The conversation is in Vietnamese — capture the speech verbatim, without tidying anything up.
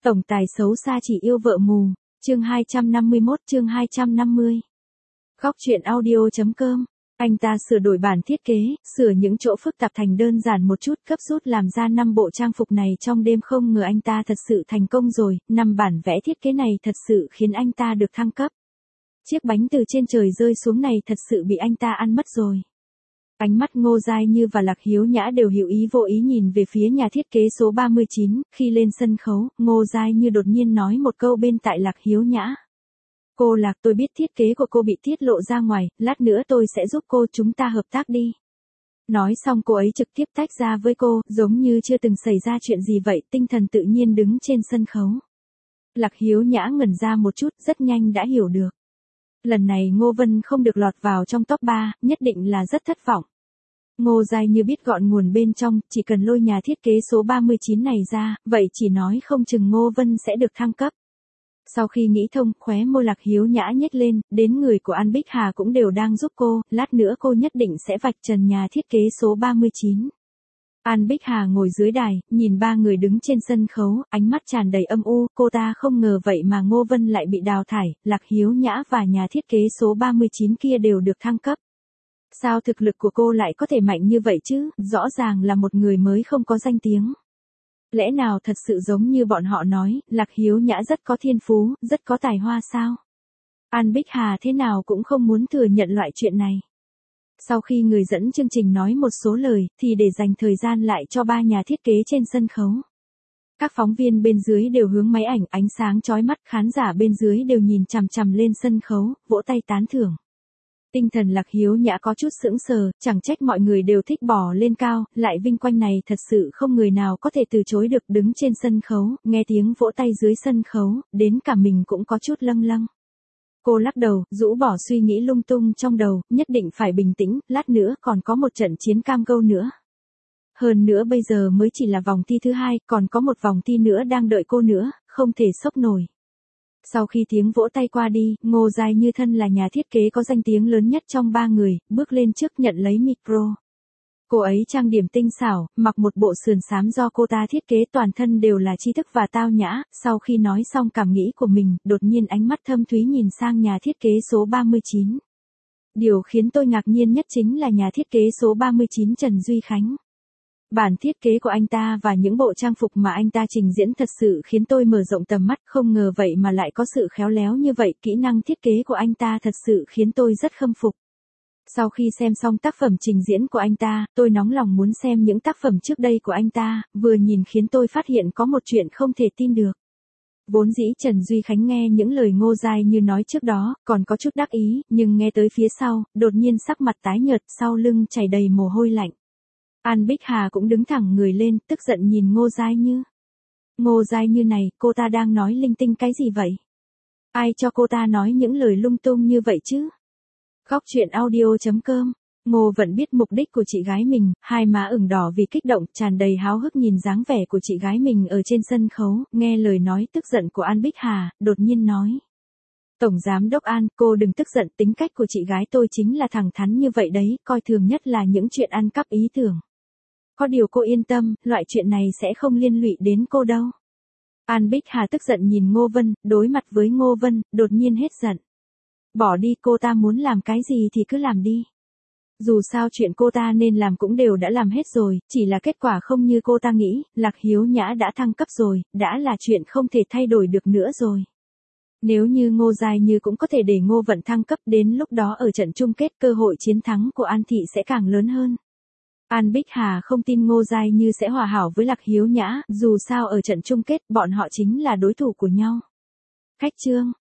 Tổng tài xấu xa chỉ yêu vợ mù, chương hai trăm năm mươi mốt chương hai trăm năm mươi. Góc truyện audio.com, anh ta sửa đổi bản thiết kế, sửa những chỗ phức tạp thành đơn giản một chút, gấp rút làm ra năm bộ trang phục này trong đêm, không ngờ anh ta thật sự thành công rồi, năm bản vẽ thiết kế này thật sự khiến anh ta được thăng cấp. Chiếc bánh từ trên trời rơi xuống này thật sự bị anh ta ăn mất rồi. Ánh mắt Ngô Giai Như và Lạc Hiếu Nhã đều hiểu ý vô ý nhìn về phía nhà thiết kế số ba mươi chín, khi lên sân khấu, Ngô Giai Như đột nhiên nói một câu bên tai Lạc Hiếu Nhã. Cô Lạc, tôi biết thiết kế của cô bị tiết lộ ra ngoài, lát nữa tôi sẽ giúp cô, chúng ta hợp tác đi. Nói xong cô ấy trực tiếp tách ra với cô, giống như chưa từng xảy ra chuyện gì vậy, tinh thần tự nhiên đứng trên sân khấu. Lạc Hiếu Nhã ngẩn ra một chút, rất nhanh đã hiểu được. Lần này Ngô Vân không được lọt vào trong top ba, nhất định là rất thất vọng. Ngô Giai Như biết gọn nguồn bên trong, chỉ cần lôi nhà thiết kế số ba mươi chín này ra, vậy chỉ nói không chừng Ngô Vân sẽ được thăng cấp. Sau khi nghĩ thông, khóe môi Lạc Hiếu Nhã nhếch lên, đến người của An Bích Hà cũng đều đang giúp cô, lát nữa cô nhất định sẽ vạch trần nhà thiết kế số ba mươi chín. An Bích Hà ngồi dưới đài, nhìn ba người đứng trên sân khấu, ánh mắt tràn đầy âm u, cô ta không ngờ vậy mà Ngô Vân lại bị đào thải, Lạc Hiếu Nhã và nhà thiết kế số ba mươi chín kia đều được thăng cấp. Sao thực lực của cô lại có thể mạnh như vậy chứ, rõ ràng là một người mới không có danh tiếng. Lẽ nào thật sự giống như bọn họ nói, Lạc Hiếu Nhã rất có thiên phú, rất có tài hoa sao? An Bích Hà thế nào cũng không muốn thừa nhận loại chuyện này. Sau khi người dẫn chương trình nói một số lời, thì để dành thời gian lại cho ba nhà thiết kế trên sân khấu. Các phóng viên bên dưới đều hướng máy ảnh, ánh sáng chói mắt, khán giả bên dưới đều nhìn chằm chằm lên sân khấu, vỗ tay tán thưởng. Tinh thần Lạc Hiếu Nhã có chút sững sờ, chẳng trách mọi người đều thích bỏ lên cao, lại vinh quang này thật sự không người nào có thể từ chối được. Đứng trên sân khấu, nghe tiếng vỗ tay dưới sân khấu, đến cả mình cũng có chút lâng lâng. Cô lắc đầu, rũ bỏ suy nghĩ lung tung trong đầu, nhất định phải bình tĩnh, lát nữa còn có một trận chiến cam go nữa. Hơn nữa bây giờ mới chỉ là vòng thi thứ hai, còn có một vòng thi nữa đang đợi cô nữa, không thể sốc nổi. Sau khi tiếng vỗ tay qua đi, Ngô Giai Như thân là nhà thiết kế có danh tiếng lớn nhất trong ba người, bước lên trước nhận lấy micro. Cô ấy trang điểm tinh xảo, mặc một bộ sườn xám do cô ta thiết kế, toàn thân đều là tri thức và tao nhã. Sau khi nói xong cảm nghĩ của mình, đột nhiên ánh mắt thâm thúy nhìn sang nhà thiết kế số ba mươi chín. Điều khiến tôi ngạc nhiên nhất chính là nhà thiết kế số ba mươi chín Trần Duy Khánh. Bản thiết kế của anh ta và những bộ trang phục mà anh ta trình diễn thật sự khiến tôi mở rộng tầm mắt, không ngờ vậy mà lại có sự khéo léo như vậy, kỹ năng thiết kế của anh ta thật sự khiến tôi rất khâm phục. Sau khi xem xong tác phẩm trình diễn của anh ta, tôi nóng lòng muốn xem những tác phẩm trước đây của anh ta, vừa nhìn khiến tôi phát hiện có một chuyện không thể tin được. Vốn dĩ Trần Duy Khánh nghe những lời Ngô Giai Như nói trước đó, còn có chút đắc ý, nhưng nghe tới phía sau, đột nhiên sắc mặt tái nhợt, sau lưng chảy đầy mồ hôi lạnh. An Bích Hà cũng đứng thẳng người lên, tức giận nhìn Ngô Giai Như. Ngô Giai Như này, cô ta đang nói linh tinh cái gì vậy? Ai cho cô ta nói những lời lung tung như vậy chứ? Góc truyện audio.com, Ngô vẫn biết mục đích của chị gái mình, hai má ửng đỏ vì kích động, tràn đầy háo hức nhìn dáng vẻ của chị gái mình ở trên sân khấu, nghe lời nói tức giận của An Bích Hà, đột nhiên nói. Tổng giám đốc An, cô đừng tức giận, tính cách của chị gái tôi chính là thẳng thắn như vậy đấy, coi thường nhất là những chuyện ăn cắp ý tưởng. Có điều cô yên tâm, loại chuyện này sẽ không liên lụy đến cô đâu. An Bích Hà tức giận nhìn Ngô Vân, đối mặt với Ngô Vân, đột nhiên hết giận. Bỏ đi, cô ta muốn làm cái gì thì cứ làm đi. Dù sao chuyện cô ta nên làm cũng đều đã làm hết rồi, chỉ là kết quả không như cô ta nghĩ, Lạc Hiếu Nhã đã thăng cấp rồi, đã là chuyện không thể thay đổi được nữa rồi. Nếu như Ngô Giai Như cũng có thể để Ngô Vận thăng cấp, đến lúc đó ở trận chung kết cơ hội chiến thắng của An Thị sẽ càng lớn hơn. An Bích Hà không tin Ngô Giai Như sẽ hòa hảo với Lạc Hiếu Nhã, dù sao ở trận chung kết bọn họ chính là đối thủ của nhau. Khách trương.